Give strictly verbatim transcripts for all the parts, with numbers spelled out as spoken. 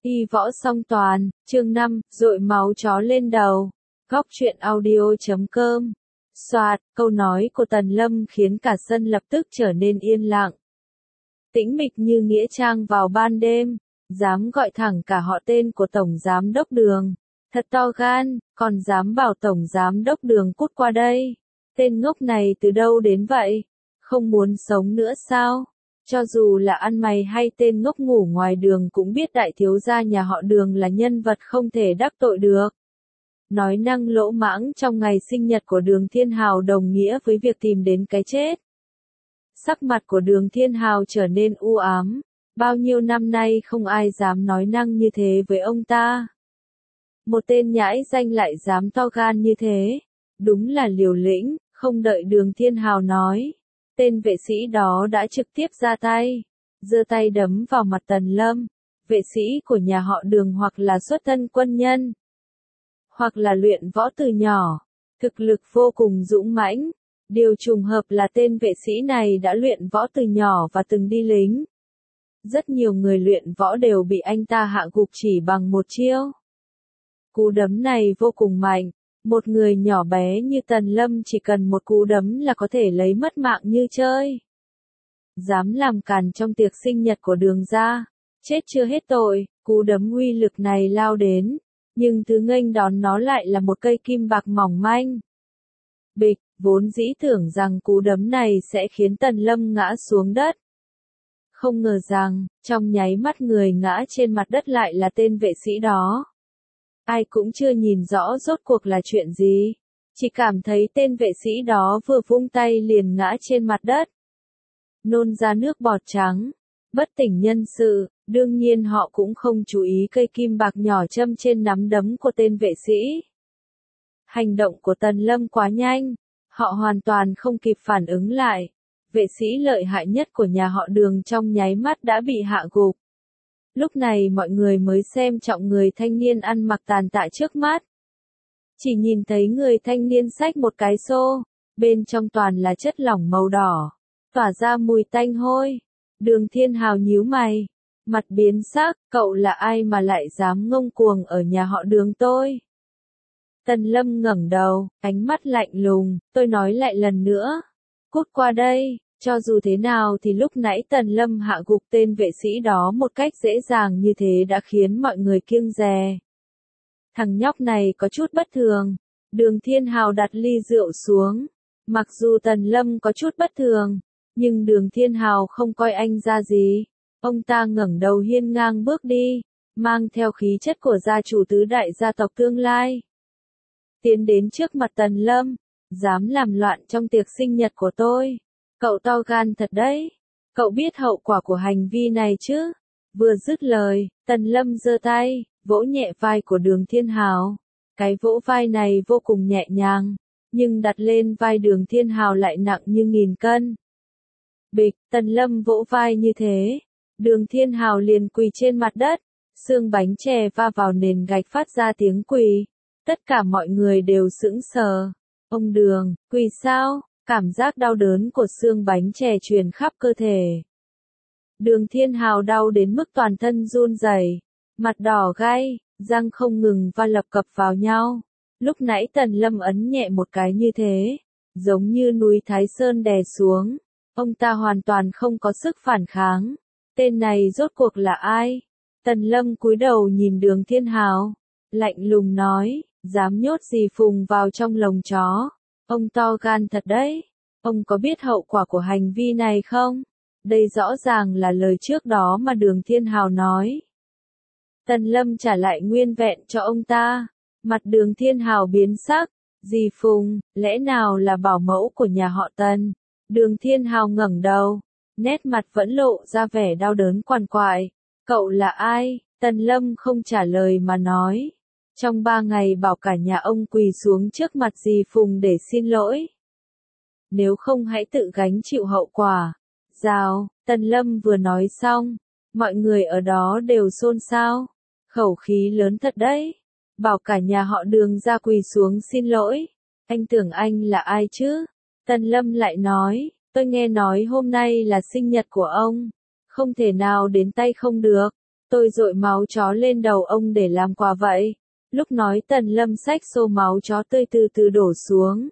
Y võ song toàn, chương năm, dội máu chó lên đầu. Góc truyện audio chấm com. Soạt, câu nói của Tần Lâm khiến cả sân lập tức trở nên yên lặng. Tĩnh mịch như nghĩa trang vào ban đêm, dám gọi thẳng cả họ tên của Tổng Giám Đốc Đường. Thật to gan, còn dám bảo Tổng Giám Đốc Đường cút qua đây. Tên ngốc này từ đâu đến vậy? Không muốn sống nữa sao? Cho dù là ăn mày hay tên ngốc ngủ ngoài đường cũng biết đại thiếu gia nhà họ Đường là nhân vật không thể đắc tội được. Nói năng lỗ mãng trong ngày sinh nhật của Đường Thiên Hào đồng nghĩa với việc tìm đến cái chết. Sắc mặt của Đường Thiên Hào trở nên u ám, bao nhiêu năm nay không ai dám nói năng như thế với ông ta. Một tên nhãi danh lại dám to gan như thế, đúng là liều lĩnh. Không đợi Đường Thiên Hào nói, tên vệ sĩ đó đã trực tiếp ra tay, giơ tay đấm vào mặt Tần Lâm. Vệ sĩ của nhà họ Đường hoặc là xuất thân quân nhân, hoặc là luyện võ từ nhỏ, thực lực vô cùng dũng mãnh. Điều trùng hợp là tên vệ sĩ này đã luyện võ từ nhỏ và từng đi lính. Rất nhiều người luyện võ đều bị anh ta hạ gục chỉ bằng một chiêu. Cú đấm này vô cùng mạnh. Một người nhỏ bé như Tần Lâm chỉ cần một cú đấm là có thể lấy mất mạng như chơi. Dám làm càn trong tiệc sinh nhật của Đường gia, chết chưa hết tội. Cú đấm uy lực này lao đến, nhưng thứ nghênh đón nó lại là một cây kim bạc mỏng manh. Bịch, vốn dĩ tưởng rằng cú đấm này sẽ khiến Tần Lâm ngã xuống đất. Không ngờ rằng, trong nháy mắt người ngã trên mặt đất lại là tên vệ sĩ đó. Ai cũng chưa nhìn rõ rốt cuộc là chuyện gì, chỉ cảm thấy tên vệ sĩ đó vừa vung tay liền ngã trên mặt đất. Nôn ra nước bọt trắng, bất tỉnh nhân sự, đương nhiên họ cũng không chú ý cây kim bạc nhỏ châm trên nắm đấm của tên vệ sĩ. Hành động của Tần Lâm quá nhanh, họ hoàn toàn không kịp phản ứng lại. Vệ sĩ lợi hại nhất của nhà họ Đường trong nháy mắt đã bị hạ gục. Lúc này mọi người mới xem trọng người thanh niên ăn mặc tàn tạ trước mắt. Chỉ nhìn thấy người thanh niên xách một cái xô, bên trong toàn là chất lỏng màu đỏ, tỏa ra mùi tanh hôi. Đường Thiên Hào nhíu mày, mặt biến sắc, cậu là ai mà lại dám ngông cuồng ở nhà họ Đường tôi? Tần Lâm ngẩng đầu, ánh mắt lạnh lùng, tôi nói lại lần nữa, cút qua đây. Cho dù thế nào thì lúc nãy Tần Lâm hạ gục tên vệ sĩ đó một cách dễ dàng như thế đã khiến mọi người kiêng dè. Thằng nhóc này có chút bất thường. Đường Thiên Hào đặt ly rượu xuống. Mặc dù Tần Lâm có chút bất thường, nhưng Đường Thiên Hào không coi anh ra gì. Ông ta ngẩng đầu hiên ngang bước đi, mang theo khí chất của gia chủ tứ đại gia tộc tương lai. Tiến đến trước mặt Tần Lâm, dám làm loạn trong tiệc sinh nhật của tôi. Cậu to gan thật đấy, cậu biết hậu quả của hành vi này chứ? Vừa dứt lời, Tần Lâm giơ tay, vỗ nhẹ vai của Đường Thiên Hào. Cái vỗ vai này vô cùng nhẹ nhàng, nhưng đặt lên vai Đường Thiên Hào lại nặng như nghìn cân. Bịch, Tần Lâm vỗ vai như thế, Đường Thiên Hào liền quỳ trên mặt đất, xương bánh chè va vào nền gạch phát ra tiếng quỳ. Tất cả mọi người đều sững sờ. Ông Đường, quỳ sao? Cảm giác đau đớn của xương bánh chè truyền khắp cơ thể. Đường Thiên Hào đau đến mức toàn thân run rẩy, mặt đỏ gay, răng không ngừng va lập cập vào nhau. Lúc nãy Tần Lâm ấn nhẹ một cái như thế, giống như núi Thái Sơn đè xuống. Ông ta hoàn toàn không có sức phản kháng. Tên này rốt cuộc là ai? Tần Lâm cúi đầu nhìn Đường Thiên Hào, lạnh lùng nói, dám nhốt dì Phùng vào trong lồng chó. Ông to gan thật đấy, ông có biết hậu quả của hành vi này không? Đây rõ ràng là lời trước đó mà Đường Thiên Hào nói. Tần Lâm trả lại nguyên vẹn cho ông ta, mặt Đường Thiên Hào biến sắc, dì Phùng, lẽ nào là bảo mẫu của nhà họ Tần? Đường Thiên Hào ngẩng đầu, nét mặt vẫn lộ ra vẻ đau đớn quằn quại. Cậu là ai? Tần Lâm không trả lời mà nói. Trong ba ngày bảo cả nhà ông quỳ xuống trước mặt dì Phùng để xin lỗi. Nếu không hãy tự gánh chịu hậu quả. Rào, Tần Lâm vừa nói xong, mọi người ở đó đều xôn xao. Khẩu khí lớn thật đấy. Bảo cả nhà họ Đường ra quỳ xuống xin lỗi. Anh tưởng anh là ai chứ? Tần Lâm lại nói, tôi nghe nói hôm nay là sinh nhật của ông. Không thể nào đến tay không được. Tôi dội máu chó lên đầu ông để làm quà vậy. Lúc nói Tần Lâm xách xô máu chó tươi từ từ đổ xuống.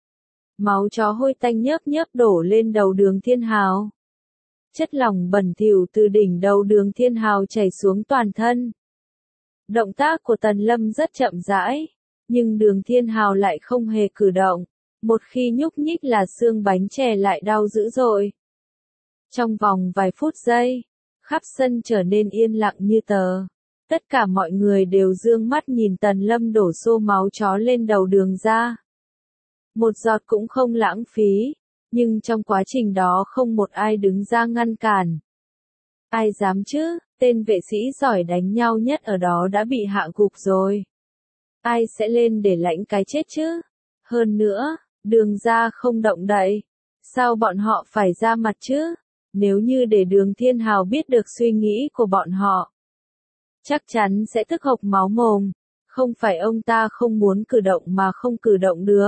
Máu chó hôi tanh nhớp nhớp đổ lên đầu Đường Thiên Hào. Chất lỏng bẩn thỉu từ đỉnh đầu Đường Thiên Hào chảy xuống toàn thân. Động tác của Tần Lâm rất chậm rãi, nhưng Đường Thiên Hào lại không hề cử động. Một khi nhúc nhích là xương bánh chè lại đau dữ dội. Trong vòng vài phút giây, khắp sân trở nên yên lặng như tờ. Tất cả mọi người đều dương mắt nhìn Tần Lâm đổ xô máu chó lên đầu Đường ra. Một giọt cũng không lãng phí, nhưng trong quá trình đó không một ai đứng ra ngăn cản. Ai dám chứ, tên vệ sĩ giỏi đánh nhau nhất ở đó đã bị hạ gục rồi. Ai sẽ lên để lãnh cái chết chứ? Hơn nữa, Đường ra không động đậy. Sao bọn họ phải ra mặt chứ? Nếu như để Đường Thiên Hào biết được suy nghĩ của bọn họ, chắc chắn sẽ tức hộc máu mồm. Không phải ông ta không muốn cử động mà không cử động được.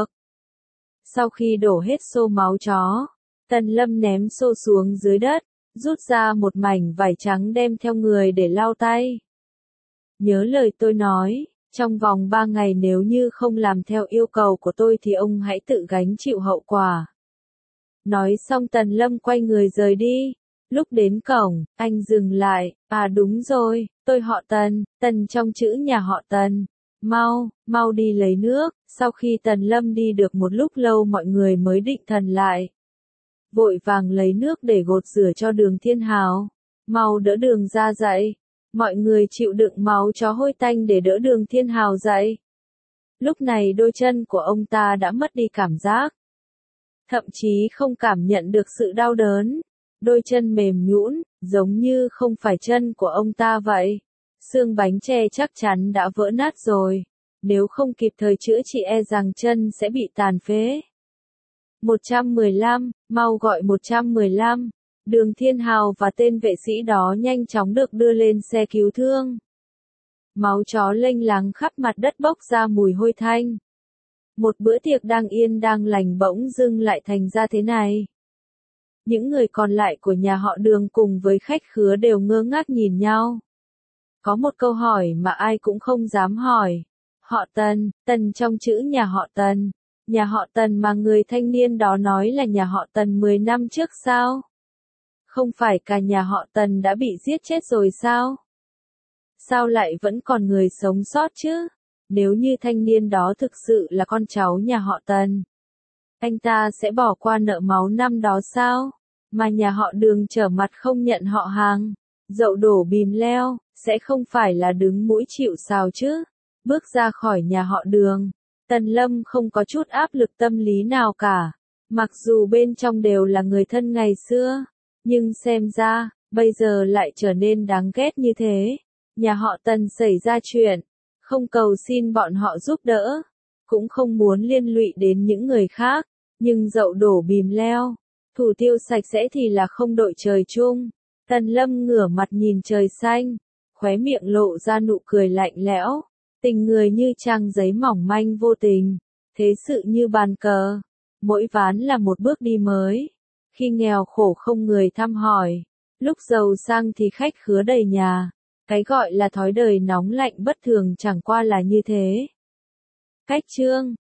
Sau khi đổ hết xô máu chó, Tần Lâm ném xô xuống dưới đất, rút ra một mảnh vải trắng đem theo người để lau tay. Nhớ lời tôi nói, trong vòng ba ngày nếu như không làm theo yêu cầu của tôi thì ông hãy tự gánh chịu hậu quả. Nói xong Tần Lâm quay người rời đi. Lúc đến cổng, anh dừng lại, à đúng rồi, tôi họ Tần, Tần trong chữ nhà họ Tần. Mau, mau đi lấy nước. Sau khi Tần Lâm đi được một lúc lâu mọi người mới định thần lại. Vội vàng lấy nước để gột rửa cho Đường Thiên Hào. Mau đỡ Đường ra dậy. Mọi người chịu đựng máu chó hôi tanh để đỡ Đường Thiên Hào dậy. Lúc này đôi chân của ông ta đã mất đi cảm giác. Thậm chí không cảm nhận được sự đau đớn. Đôi chân mềm nhũn, giống như không phải chân của ông ta vậy. Xương bánh chè chắc chắn đã vỡ nát rồi. Nếu không kịp thời chữa trị e rằng chân sẽ bị tàn phế. một trăm mười lăm, mau gọi một trăm mười lăm. Đường Thiên Hào và tên vệ sĩ đó nhanh chóng được đưa lên xe cứu thương. Máu chó lênh láng khắp mặt đất bốc ra mùi hôi thanh. Một bữa tiệc đang yên đang lành bỗng dưng lại thành ra thế này. Những người còn lại của nhà họ Đường cùng với khách khứa đều ngơ ngác nhìn nhau. Có một câu hỏi mà ai cũng không dám hỏi. Họ Tần, Tần trong chữ nhà họ Tần. Nhà họ Tần mà người thanh niên đó nói là nhà họ Tần mười năm trước sao? Không phải cả nhà họ Tần đã bị giết chết rồi sao? Sao lại vẫn còn người sống sót chứ? Nếu như thanh niên đó thực sự là con cháu nhà họ Tần, anh ta sẽ bỏ qua nợ máu năm đó sao? Mà nhà họ Đường trở mặt không nhận họ hàng, dậu đổ bìm leo, sẽ không phải là đứng mũi chịu sào chứ? Bước ra khỏi nhà họ Đường, Tần Lâm không có chút áp lực tâm lý nào cả. Mặc dù bên trong đều là người thân ngày xưa, nhưng xem ra, bây giờ lại trở nên đáng ghét như thế. Nhà họ Tần xảy ra chuyện, không cầu xin bọn họ giúp đỡ, cũng không muốn liên lụy đến những người khác, nhưng dậu đổ bìm leo, thủ tiêu sạch sẽ thì là không đội trời chung. Tần Lâm ngửa mặt nhìn trời xanh, khóe miệng lộ ra nụ cười lạnh lẽo, tình người như trang giấy mỏng manh vô tình, thế sự như bàn cờ, mỗi ván là một bước đi mới. Khi nghèo khổ không người thăm hỏi, lúc giàu sang thì khách khứa đầy nhà. Cái gọi là thói đời nóng lạnh bất thường chẳng qua là như thế. Cách chương